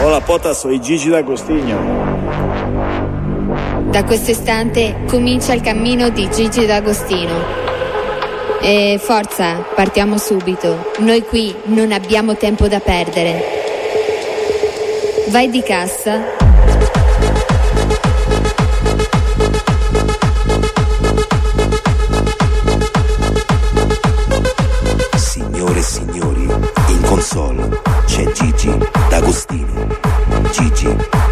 Hola Pota, soy Gigi D'Agostino. Da questo istante comincia il cammino di Gigi D'Agostino. E forza, partiamo subito. Noi qui non abbiamo tempo da perdere. Vai di cassa. Signore e signori, in console c'è Gigi D'Agostino. Gigi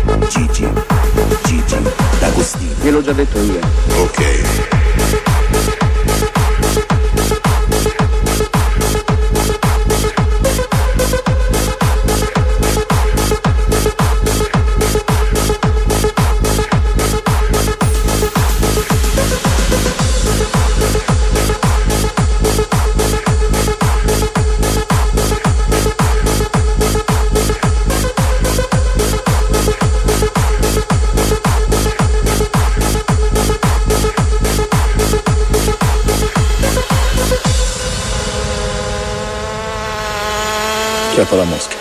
D'Agostino. Gliel'ho già detto io. Ok. Chiappa la mosca.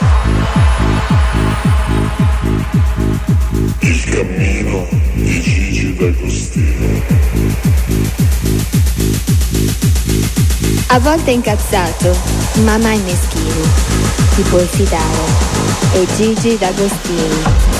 Il cammino di Gigi D'Agostino. A volte incazzato, ma mai meschino. Ti puoi fidare. È Gigi D'Agostino.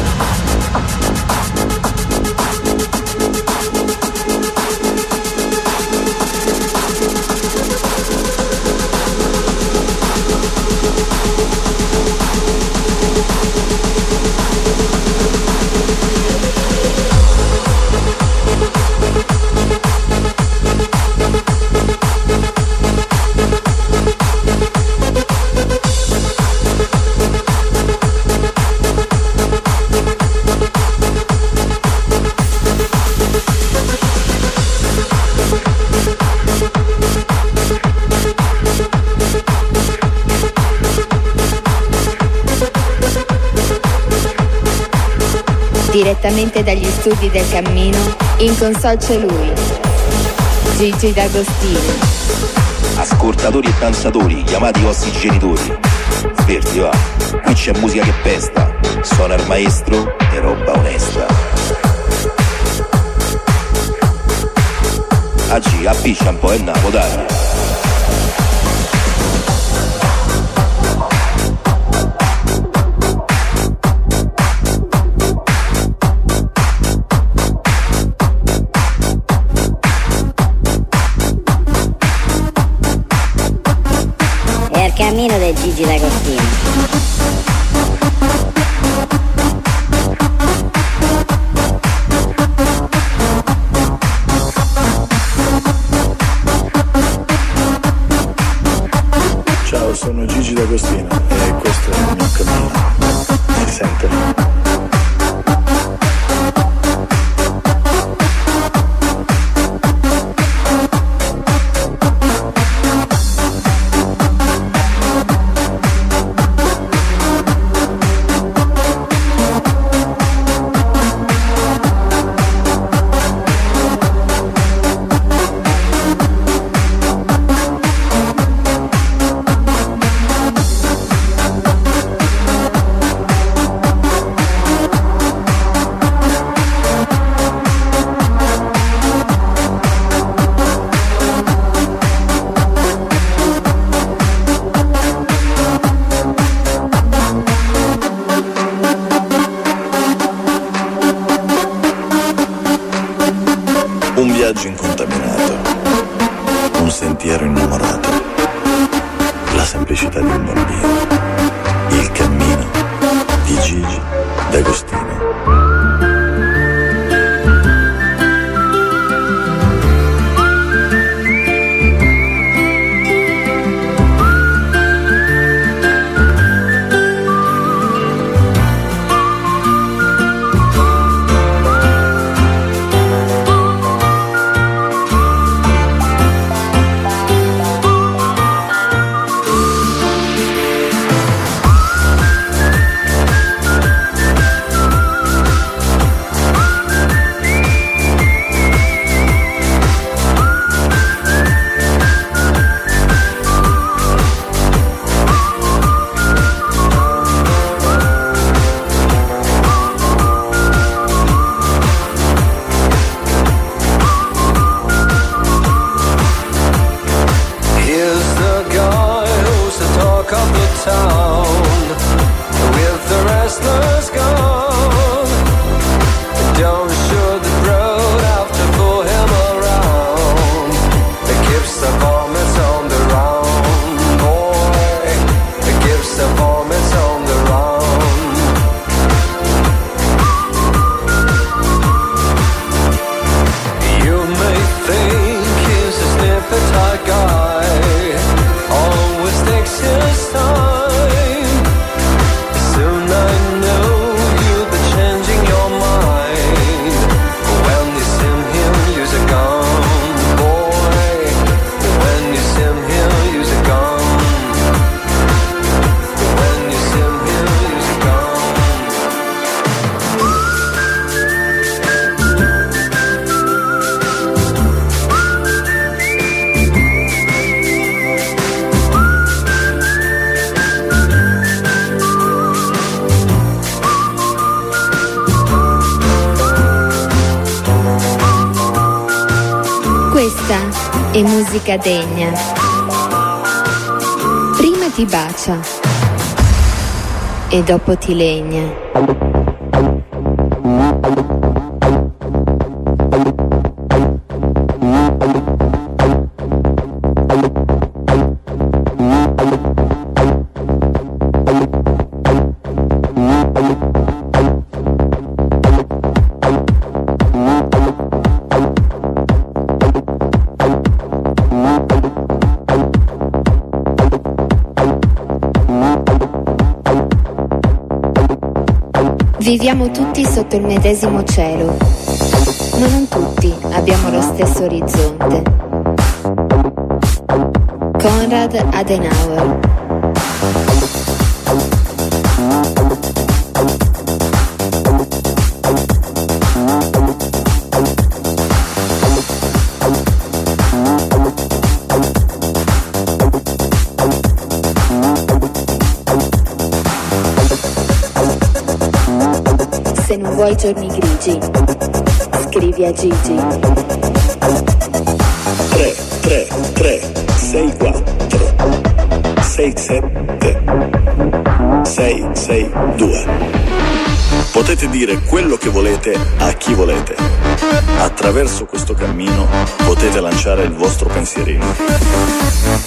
Direttamente dagli studi del Cammino, in console c'è lui, Gigi D'Agostino. Ascoltatori e danzatori, chiamati i vostri genitori. Sverti va, qui c'è musica che pesta, suona il maestro e roba onesta. Aggi, appiccia un po' e napo, dai. Cammino del Gigi D'Agostino. e musica degna. Prima ti bacia e dopo ti legna. Viviamo tutti sotto il medesimo cielo, ma non tutti abbiamo lo stesso orizzonte. Konrad Adenauer. Se non vuoi giorni grigi, scrivi a Gigi. 3 3 3 6 4 6 7 6 6 2. Potete dire quello che volete a chi volete. Attraverso questo cammino potete lanciare il vostro pensierino.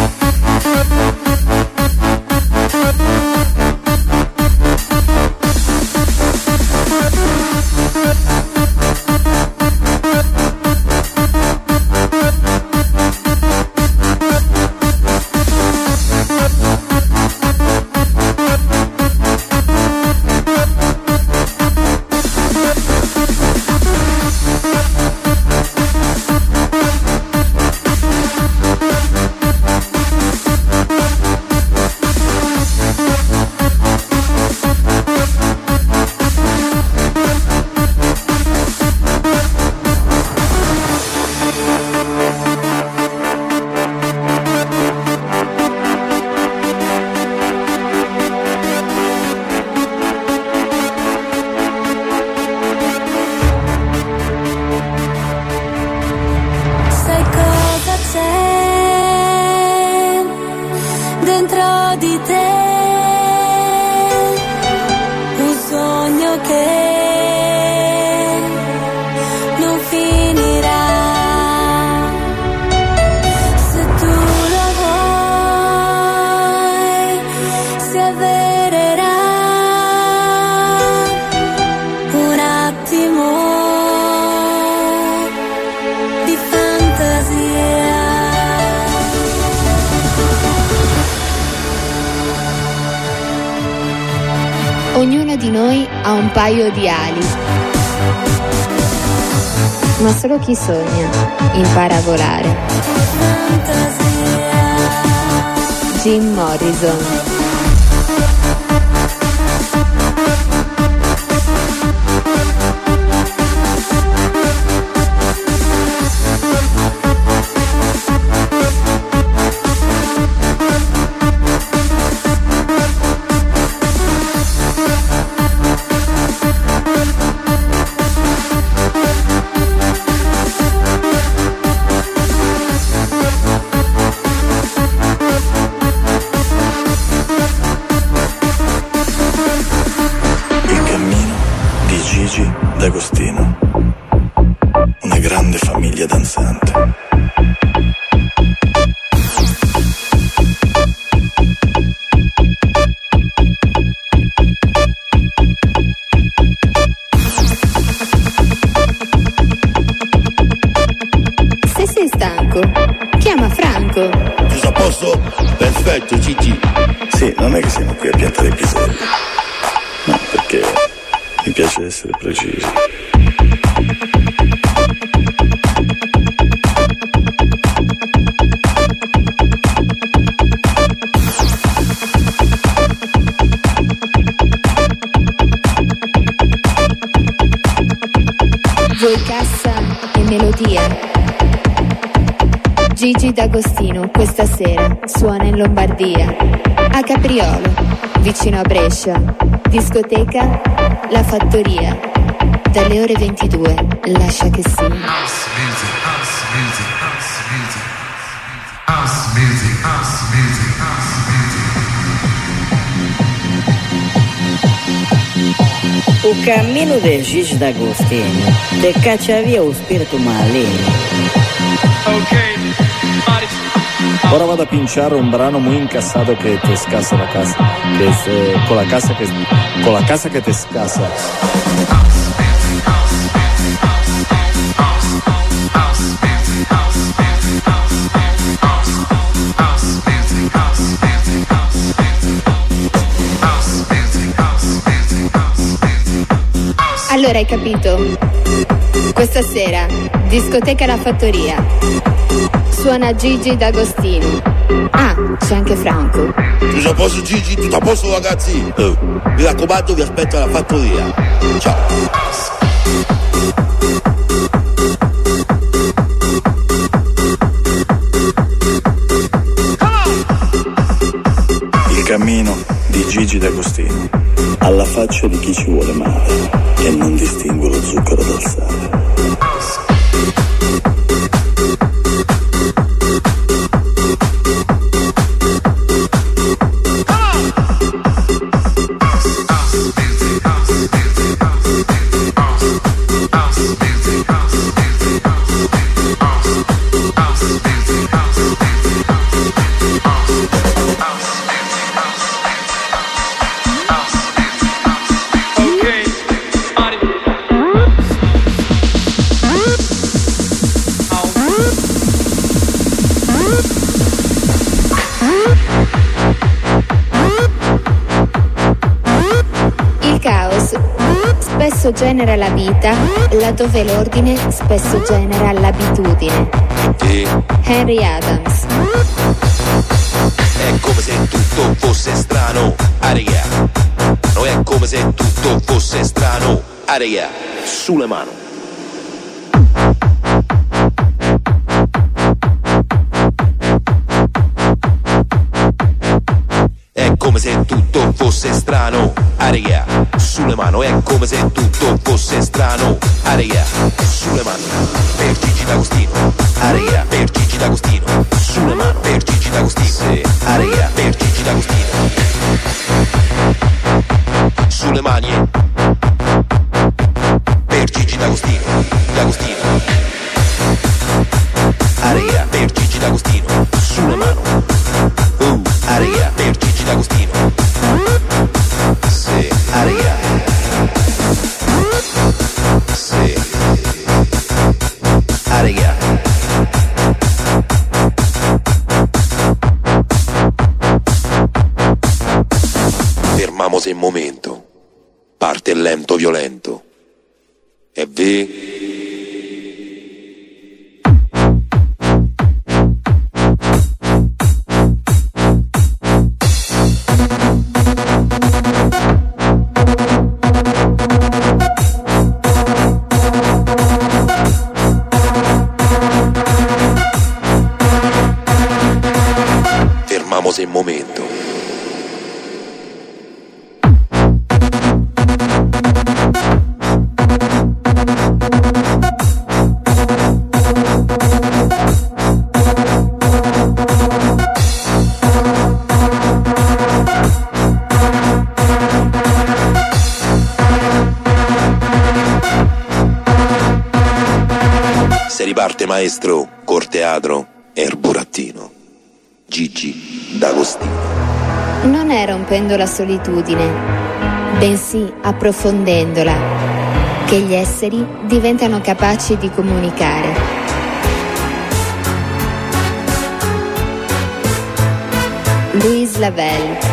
Ognuno di noi ha un paio di ali, ma solo chi sogna impara a volare. Jim Morrison. Gigi D'Agostino, una grande famiglia danzante. Se sei stanco, chiama Franco. Tutto a posto? Perfetto, Gigi. Sì, non è che siamo qui a piantare piselli. No, perché mi piace essere precisi. Voi cassa e melodia. Gigi D'Agostino questa sera suona in Lombardia, a Capriolo, vicino a Brescia, discoteca La Fattoria, dalle ore 22, lascia che sia. House music, house music, house music. O cammino del Gigi D'Agostino te caccia via lo spirito maligno. Ora vado a pinciare un brano muy incassato che te scassa la casa, con la casa che te scassa. Allora hai capito? Questa sera, discoteca La Fattoria. Suona Gigi D'Agostino. Ah, c'è anche Franco. Tutto a posto Gigi, tutto a posto ragazzi. Mi raccomando, vi aspetto alla fattoria. Ciao. Il cammino di Gigi D'Agostino, alla faccia di chi ci vuole male e non distingue lo zucchero dal sale. Spesso genera la vita, laddove l'ordine spesso genera l'abitudine. Henry Adams. È come se tutto fosse strano, aria. No, è come se tutto fosse strano, aria. Sulle mani. È come se tutto fosse strano, aria. Sulle mani, è come se tutto fosse strano, aria. Sulle mani, per Gigi D'Agostino, aria. Per Gigi D'Agostino, sulle mani, per Gigi D'Agostino, aria. Per Gigi D'Agostino, sulle mani, per Gigi D'Agostino, D'Agostino, aria. Per Gigi D'Agostino, sulle mani, aria. Per Gigi D'Agostino, sì, aria. Sì, aria. Fermamos in momento. Parte il lento violento. E vi... in momento. Se riparte maestro, corteatro e il burattino. Gigi D'Agostino. Non è rompendo la solitudine, bensì approfondendola, che gli esseri diventano capaci di comunicare. Louis Lavelle.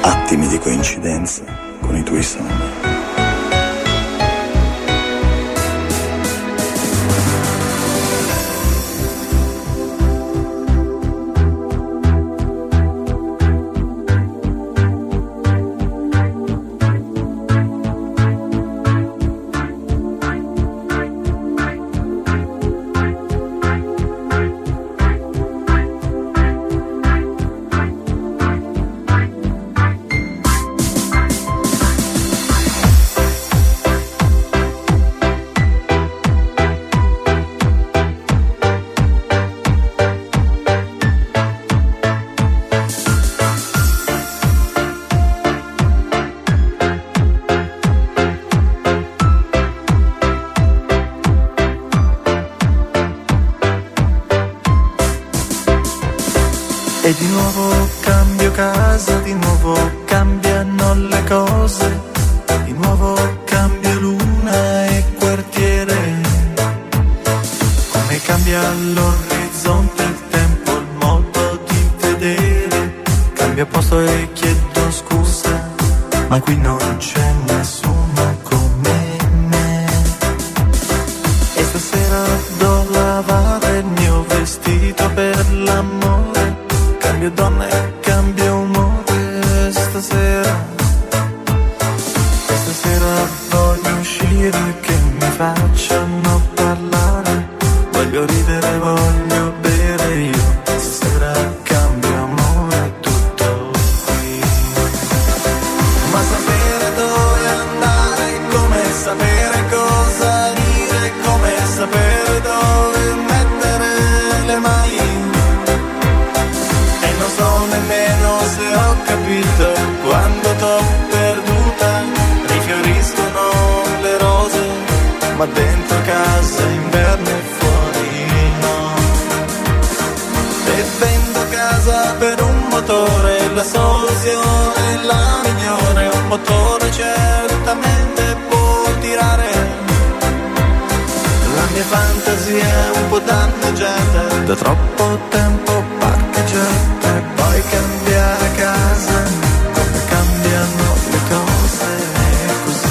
attimi di coincidenza con i tuoi sogni. E di nuovo cambio casa, di nuovo cambiano le cose, di nuovo cambio luna e quartiere. Come cambia l'orizzonte, il tempo, il modo di vedere. Cambio posto e chiedo scusa, ma qui non c'è nessuno come me. E stasera do lavare il mio vestito per l'amore. Cambio donna e cambio umore stasera. E stasera voglio uscire, che mi facciano parlare. Voglio ridere, voglio bere io. Stasera cambio amore, tutto qui. Ma sapere dove andare, come sapere cosa dire, come sapere dove mettere le mani. Nemmeno se ho capito quando t'ho perduta. Rifioriscono le rose, ma dentro casa inverno e fuori no. E vendo casa per un motore, la soluzione è la migliore. Un motore certamente può tirare. La mia fantasia è un po' danneggiata da troppo tempo parcheggiata. Poi cambiare casa, come cambiano le cose, è così.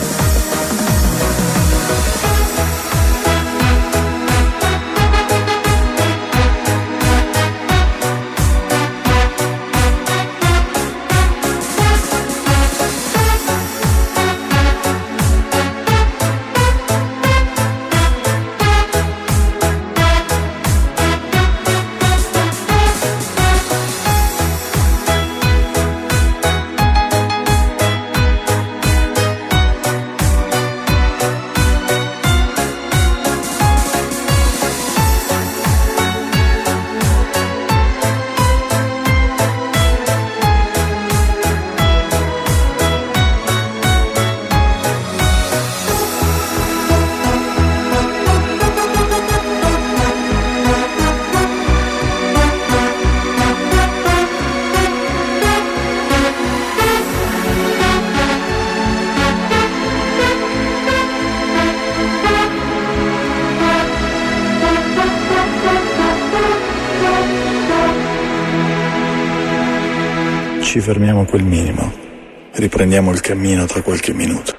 Ci fermiamo a quel minimo, riprendiamo il cammino tra qualche minuto.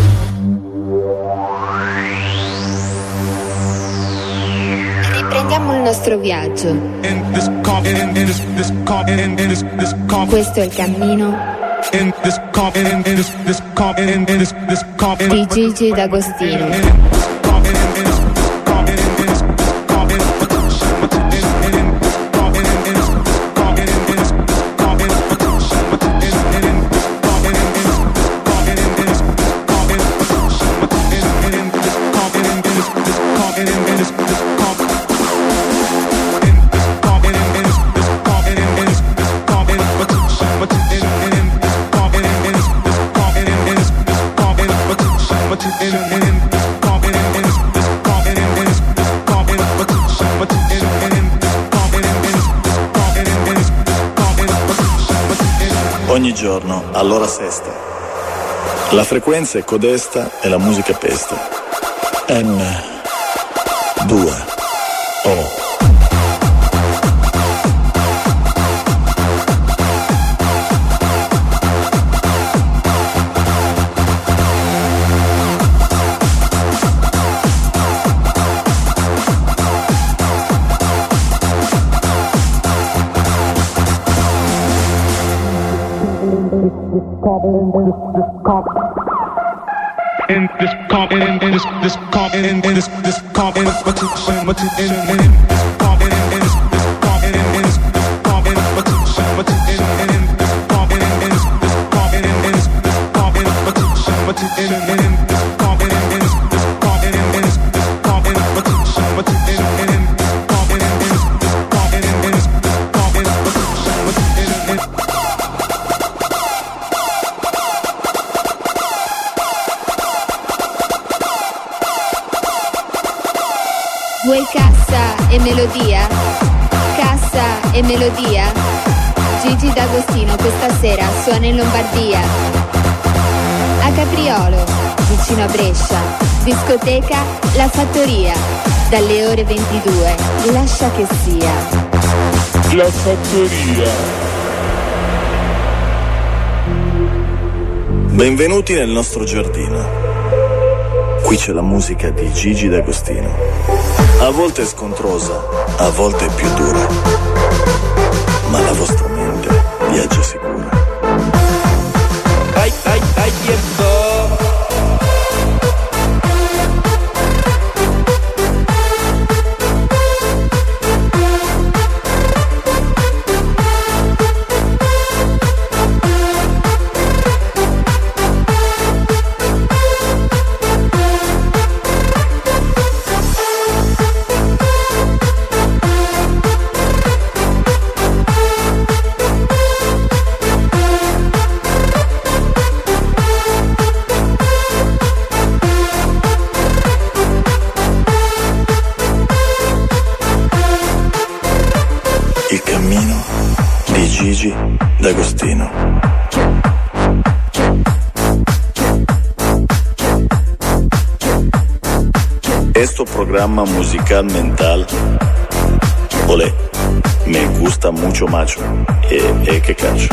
Riprendiamo il nostro viaggio. Questo è il cammino di Gigi D'Agostino. Ogni giorno, all'ora sesta. La frequenza è codesta e la musica pesta. M2O. Vuoi cassa e melodia? Cassa e melodia? Gigi D'Agostino questa sera suona in Lombardia. A Capriolo, vicino a Brescia, discoteca La Fattoria, dalle ore 22, lascia che sia. La Fattoria. Benvenuti nel nostro giardino. Qui c'è la musica di Gigi D'Agostino. A volte è scontrosa, a volte è più dura, ma la vostra mente viaggia sicura. Ai, ai, ai, Il cammino di Gigi D'Agostino. Este programa musical mental, olé, me gusta mucho macho, que cacho.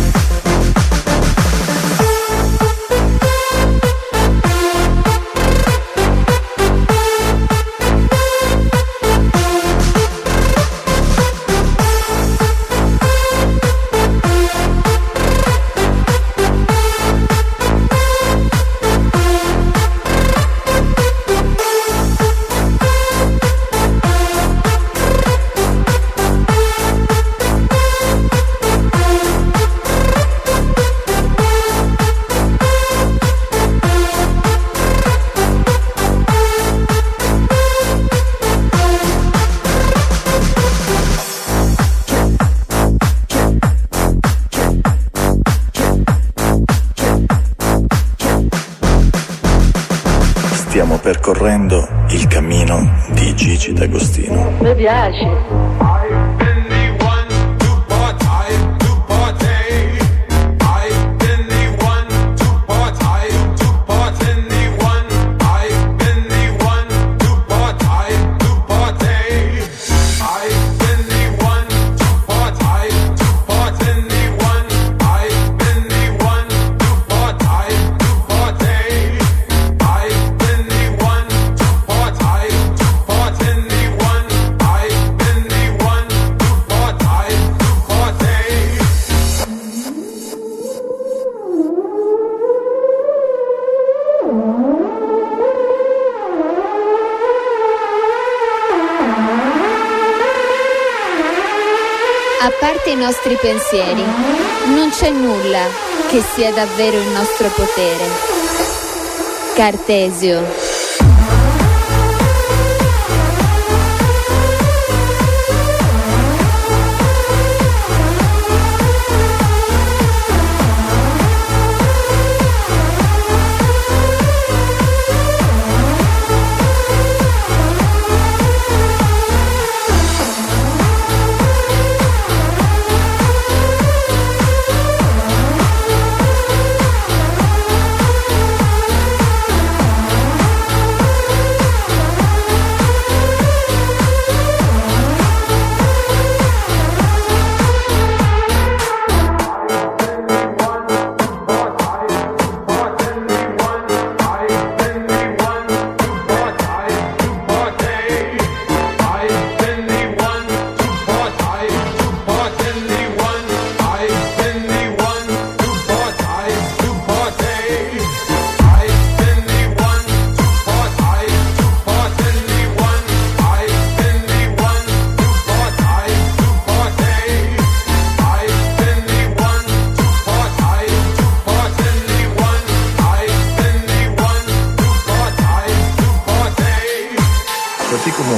Stiamo percorrendo il cammino di Gigi D'Agostino. Mi piace. A parte i nostri pensieri, non c'è nulla che sia davvero il nostro potere. Cartesio.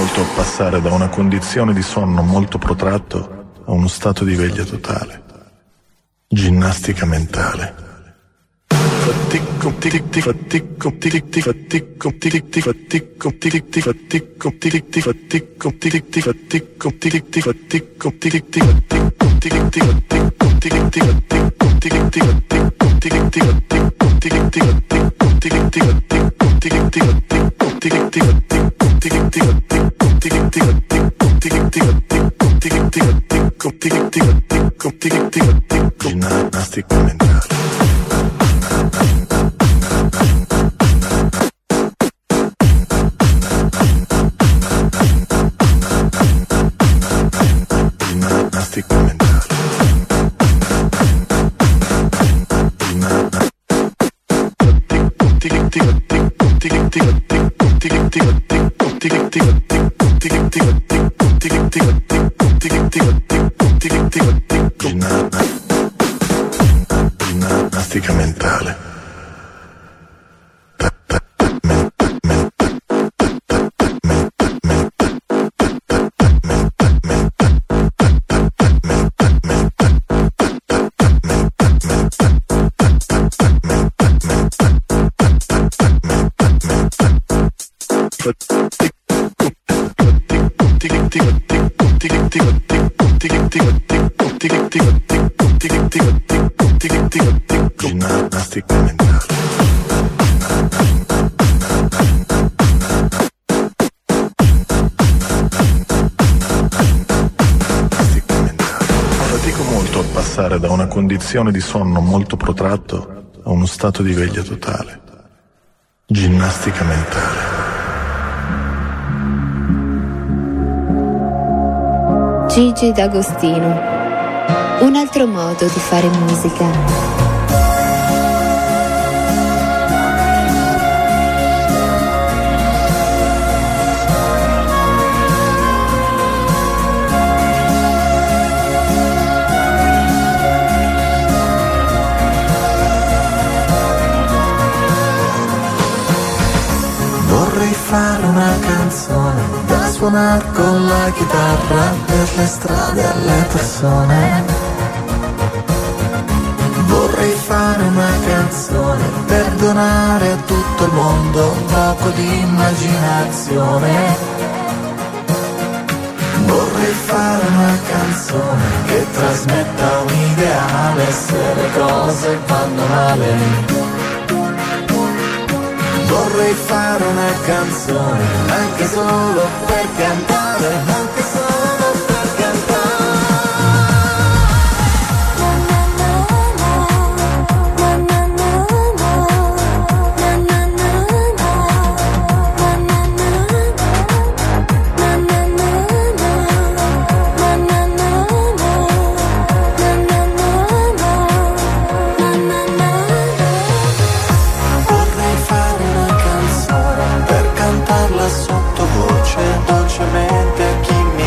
molto passare da una condizione di sonno molto protratto a uno stato di veglia totale. Ginnastica mentale. Ginnastica mentale. Ginnastica mentale. Ginnastica mentale. Fatico molto a passare da una condizione di sonno molto protratto a uno stato di veglia totale. Ginnastica mentale. Gigi D'Agostino. Un altro modo di fare musica. Vorrei fare una canzone da suonare con la chitarra per le strade e le persone. Vorrei fare una canzone per donare a tutto il mondo un poco di immaginazione. Vorrei fare una canzone che trasmetta un ideale se le cose vanno male. Vorrei fare una canzone anche solo per cantare, anche solo per cantare. Sottovoce dolcemente a chi mi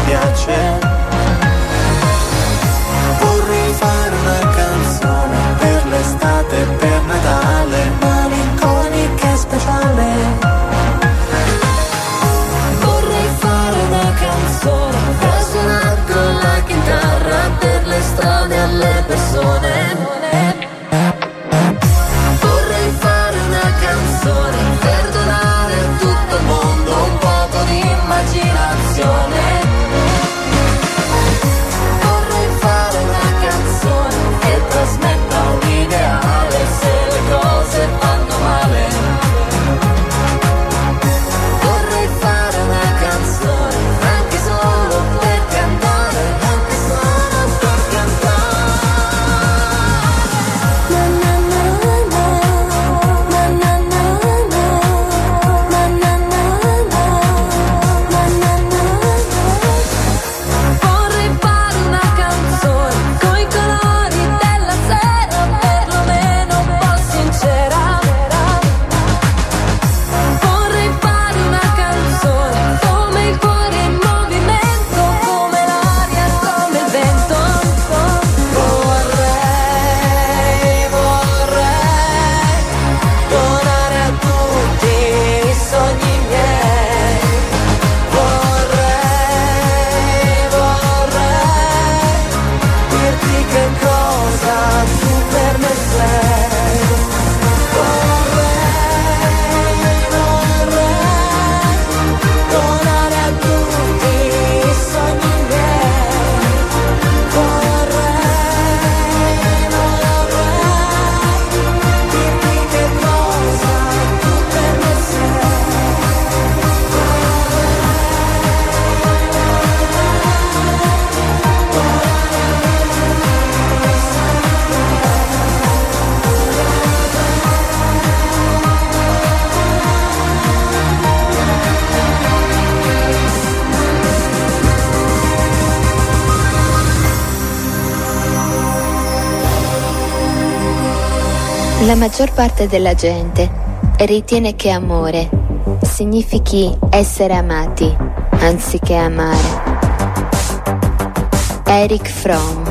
La maggior parte della gente ritiene che amore significhi essere amati anziché amare. Erich Fromm.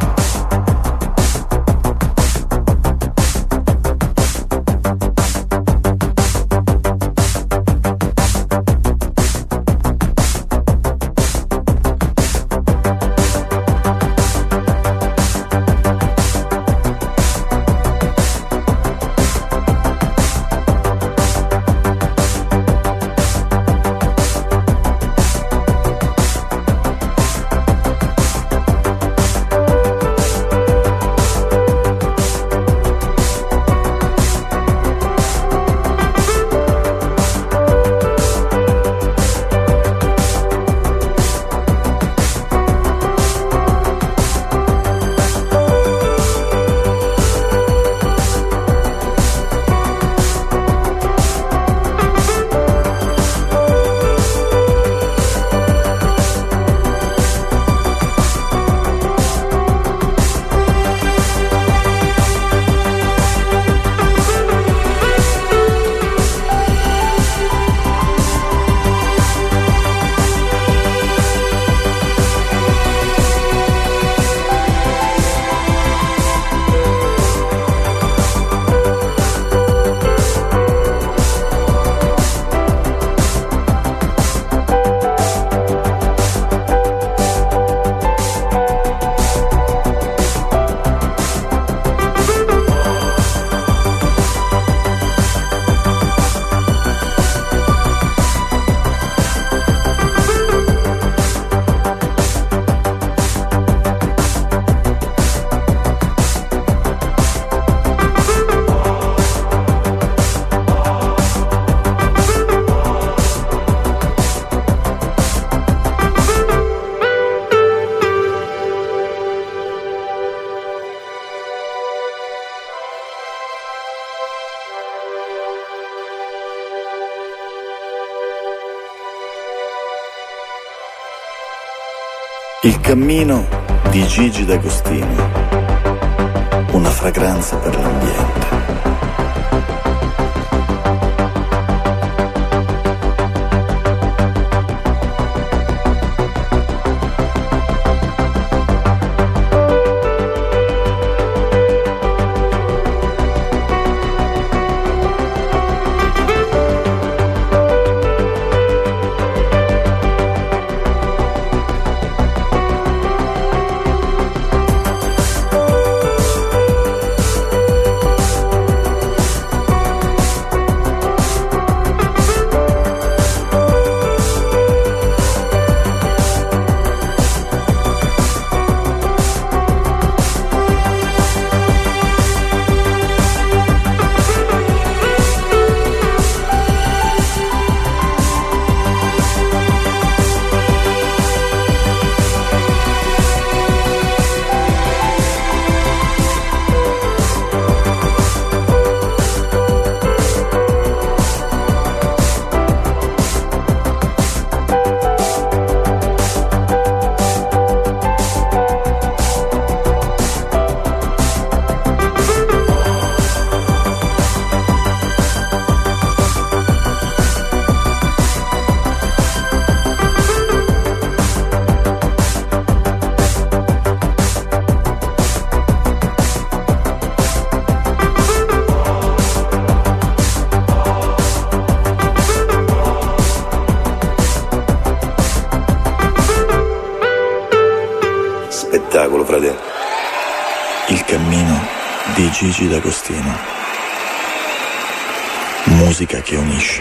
Il cammino di Gigi D'Agostino, una fragranza per l'ambiente. Spettacolo, fratello. Il cammino di Gigi D'Agostino. Musica che unisce.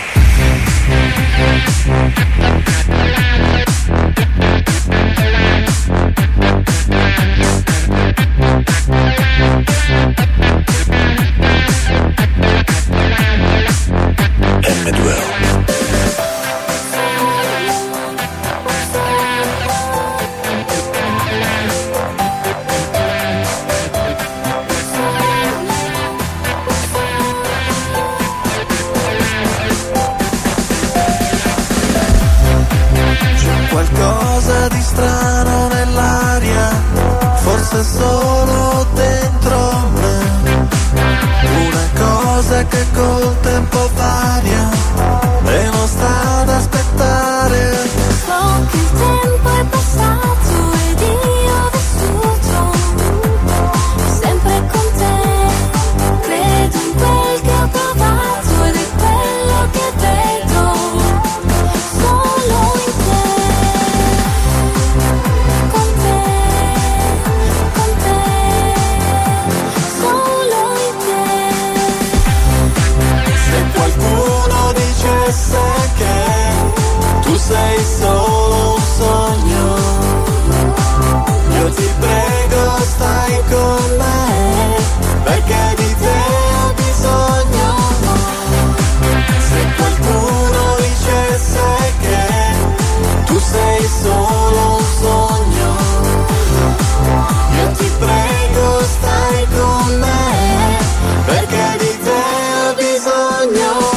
M2O. Qualcosa di strano nell'aria, forse solo dentro me. che col tempo varia e non sta ad aspettare. So che il tempo è passato ed io ho vissuto sempre con te. Credo in quel che ho provato ed è quello che vedo solo in te. Con te, solo in te. Se qualcuno dicesse che tu sei solo un sogno, io ti prego stai con me, perché di te ho bisogno. Se qualcuno dicesse che tu sei solo un sogno, io ti prego stai con me, perché di te ho bisogno.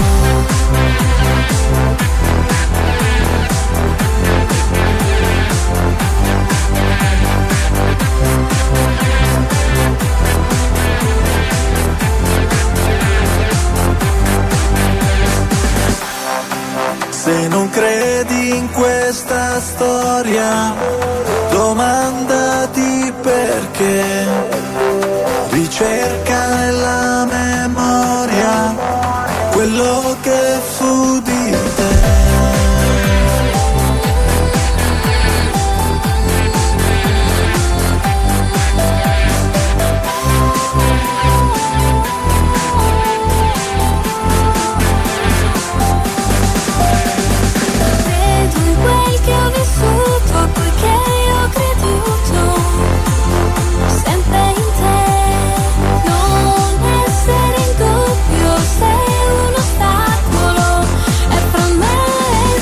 Se non credi in questa storia, domandati perché. Ricerca nella memoria quello che fu di te. Credo in quel che ho vissuto, poiché ho creduto sempre in te. Non essere in dubbio se un ostacolo è fra me e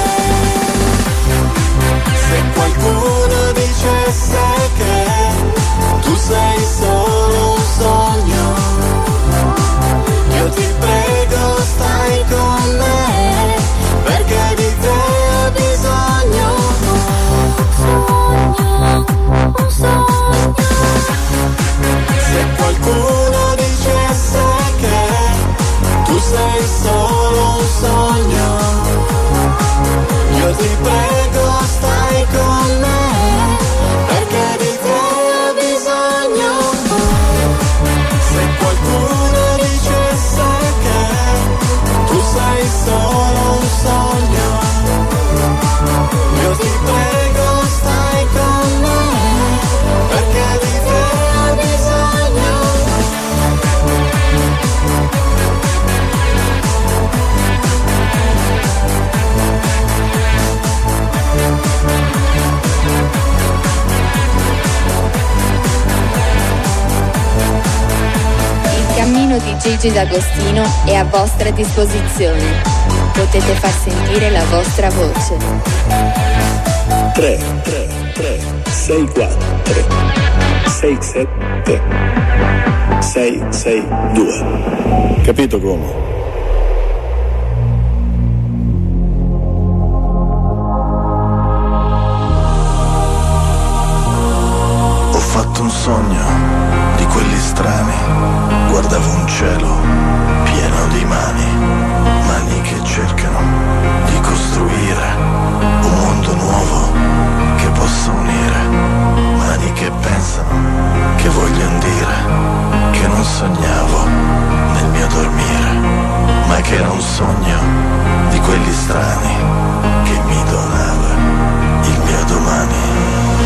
te. Se qualcuno dicesse che tu sei solo un sogno, io ti prego stai con me, perché di te ho bisogno. Un sogno. Se qualcuno dicesse che tu sei solo un sogno, io ti prego stai con me, perché di te ho bisogno. Se qualcuno dicesse che tu sei solo un sogno, io ti prego stai con me, perché di te ho bisogno. Il cammino di Gigi D'Agostino è a vostra disposizione. Potete far sentire la vostra voce. 3 6 4 6 7 6 6 2. Capito come? Ho fatto un sogno di quelli strani, guardavo un cielo pieno di mani che cercano di costruire un mondo nuovo che possa unire, mani che pensano, che vogliono dire che non sognavo nel mio dormire, ma che era un sogno di quelli strani che mi donava il mio domani.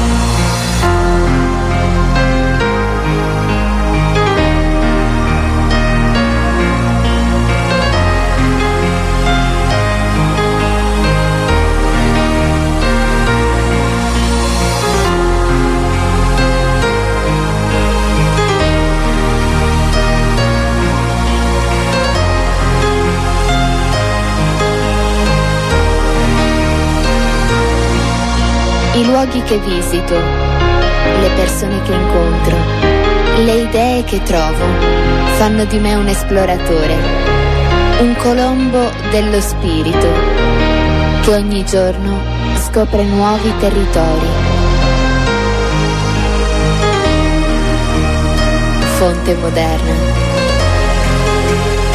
I luoghi che visito, le persone che incontro, le idee che trovo fanno di me un esploratore, un colombo dello spirito che ogni giorno scopre nuovi territori. Fonte Moderna.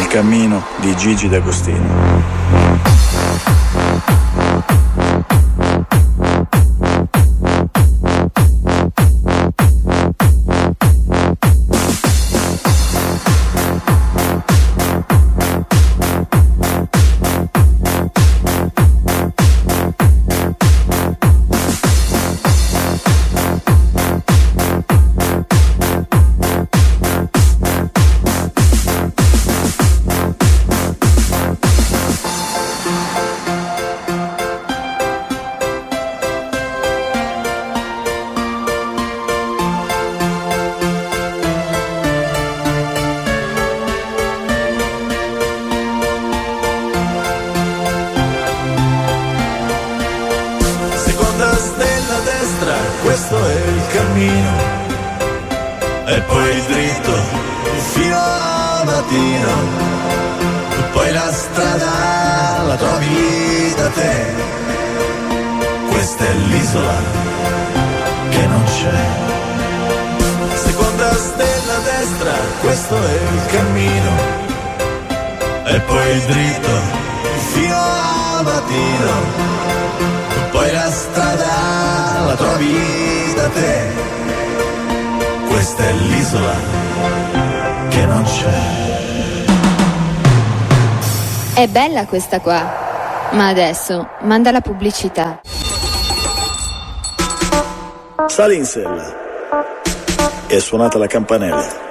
cammino di Gigi D'Agostino. Questo è il cammino e poi dritto fino al mattino, poi la strada la trovi da te. Questa è l'isola che non c'è. Seconda stella a destra, questo è il cammino e poi dritto fino al mattino, poi la strada la trovi da te. Questa è l'isola che non c'è. È bella questa qua, ma adesso manda la pubblicità. Sali in sella. È suonata la campanella.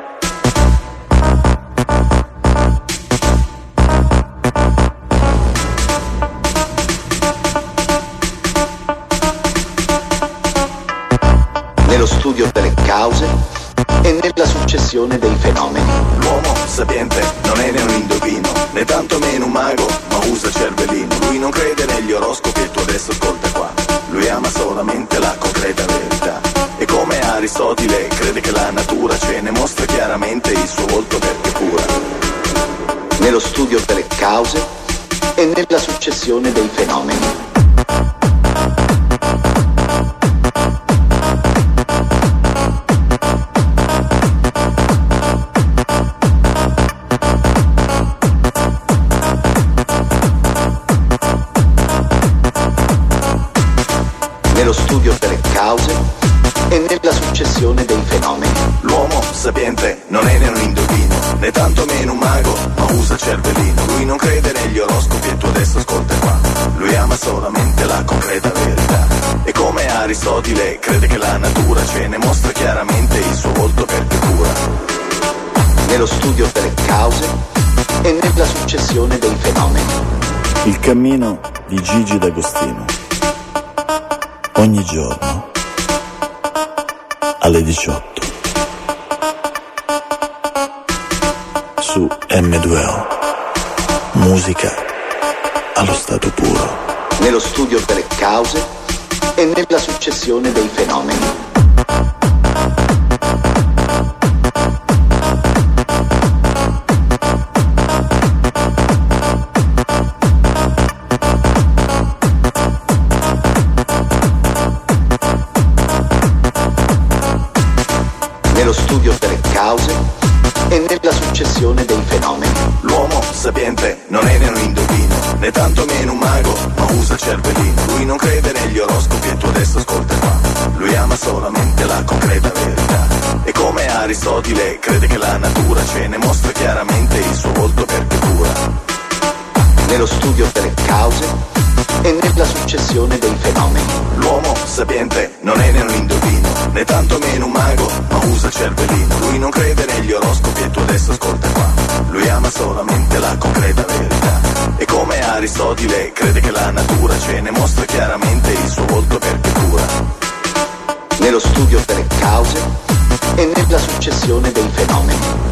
Nello studio delle cause e nella successione dei fenomeni. L'uomo sapiente non è né un indovino, né tantomeno un mago, ma usa cervellino. Lui non crede negli oroscopi e tu adesso ascolta qua. Lui ama solamente la concreta verità. E come Aristotele crede che la natura ce ne mostra chiaramente il suo volto perché cura. Nello studio delle cause e nella successione dei fenomeni. Nello studio delle cause e nella successione dei fenomeni. L'uomo sapiente non è né un indovino, né tantomeno un mago, ma usa cervellino. Lui non crede negli oroscopi e tu adesso ascolta qua. Lui ama solamente la concreta verità. E come Aristotele crede che la natura ce ne mostra chiaramente il suo volto perché cura. Nello studio delle cause e nella successione dei fenomeni. Il cammino di Gigi D'Agostino. Ogni giorno alle 18 su M2O. Musica allo stato puro. Nello studio delle cause e nella successione dei fenomeni. Nello studio delle cause e nella successione dei fenomeni. L'uomo sapiente non è né un indovino, né tantomeno un mago, ma usa cervellino. Lui non crede negli oroscopi e tu adesso ascolta qua. Lui ama solamente la concreta verità. E come Aristotele crede che la natura ce ne mostra chiaramente il suo volto perché cura. Nello studio delle cause e nella successione dei fenomeni. L'uomo sapiente non è né un indovino, né tantomeno un mago, ma usa cervellino. Lui non crede negli oroscopi e tu adesso ascolta qua. Lui ama solamente la concreta verità. E come Aristotele crede che la natura ce ne mostra chiaramente il suo volto perché cura. Nello studio delle cause e nella successione dei fenomeni.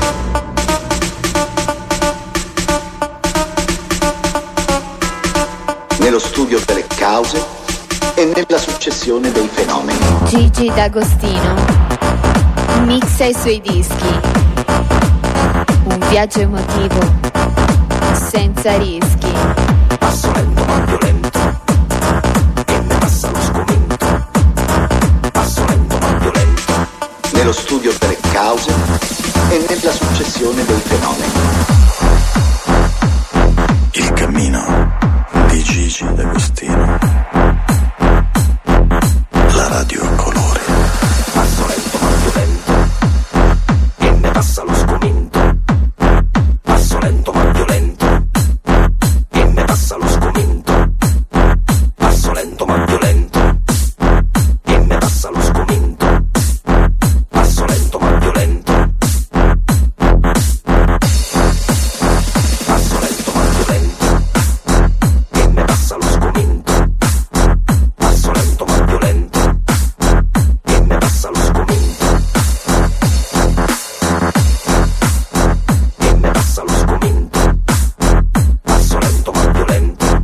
Nello studio delle cause e nella successione dei fenomeni. Gigi D'Agostino mixa i suoi dischi. Un viaggio emotivo senza rischi. Passo lento ma violento, che ne passa lo sgomento. Passo lento ma violento. Nello studio delle cause e nella successione dei fenomeni. cammino di Gigi D'Agostino. La radio a colori. Passo lento ma violento e ne passa lo sgomento. Passo lento ma violento e ne passa lo sgomento. Passo lento ma violento e ne passa lo sgomento. Passo lento ma violento. Passo lento ma violento e ne passa lo sgomento. Passo lento ma violento e ne passa lo sgomento. E ne passa lo sgomento. Passo lento ma violento.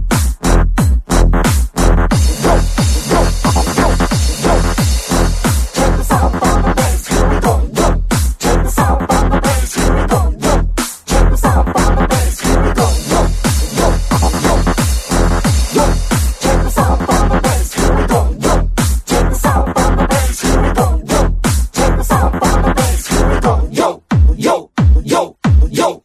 Check the sound on the bass, here we go, yo. Check the sound on the bass, here we go, yo. Check the sound on the bass, here we go, yo. Yo, yo, yo. Check the sound on the bass, here we go, yo. Check the sound on the bass, here we go, yo. Check the sound on the bass, here we go, yo. Yo, yo, yo.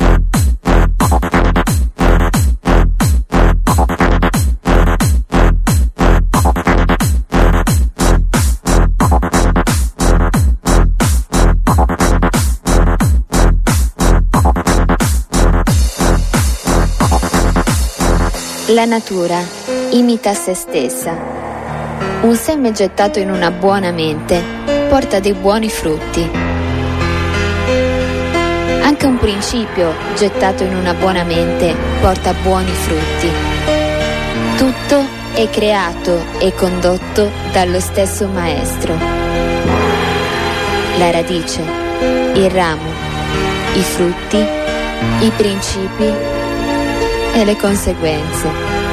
La natura imita se stessa. Un seme gettato in una buona mente porta dei buoni frutti. Anche un principio gettato in una buona mente porta buoni frutti. Tutto è creato e condotto dallo stesso maestro. La radice, il ramo, i frutti, i principi e le conseguenze.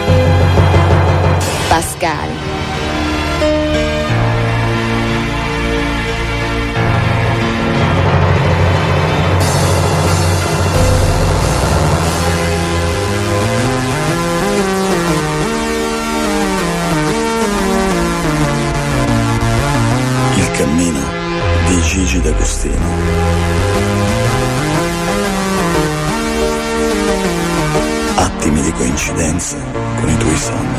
Pascal. Il cammino di Gigi D'Agostino. Attimi di coincidenza con i tuoi sogni.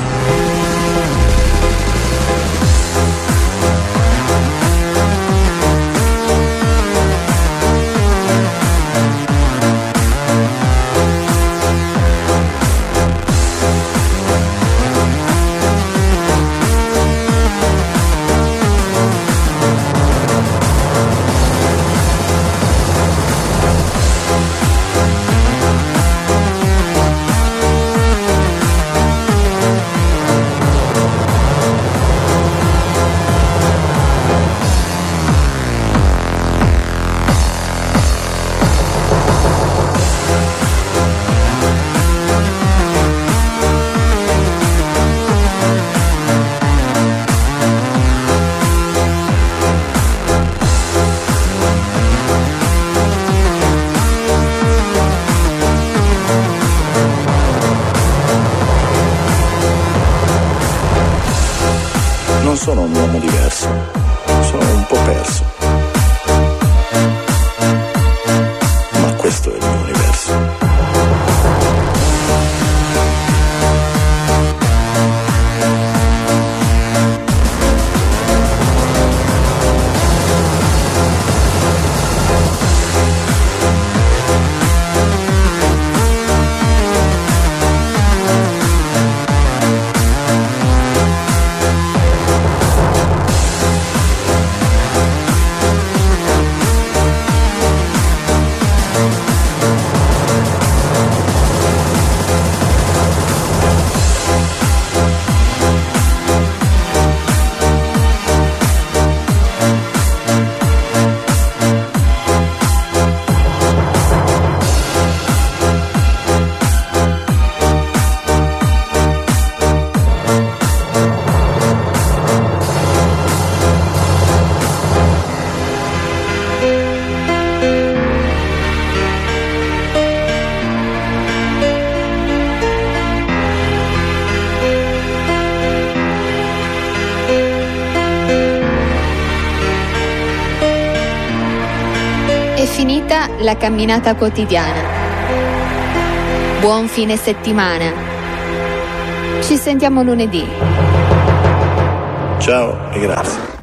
Non sono un uomo diverso, sono un po' perso. Ma questo è il mio universo. È finita la camminata quotidiana. buon fine settimana. Ci sentiamo lunedì. Ciao e grazie.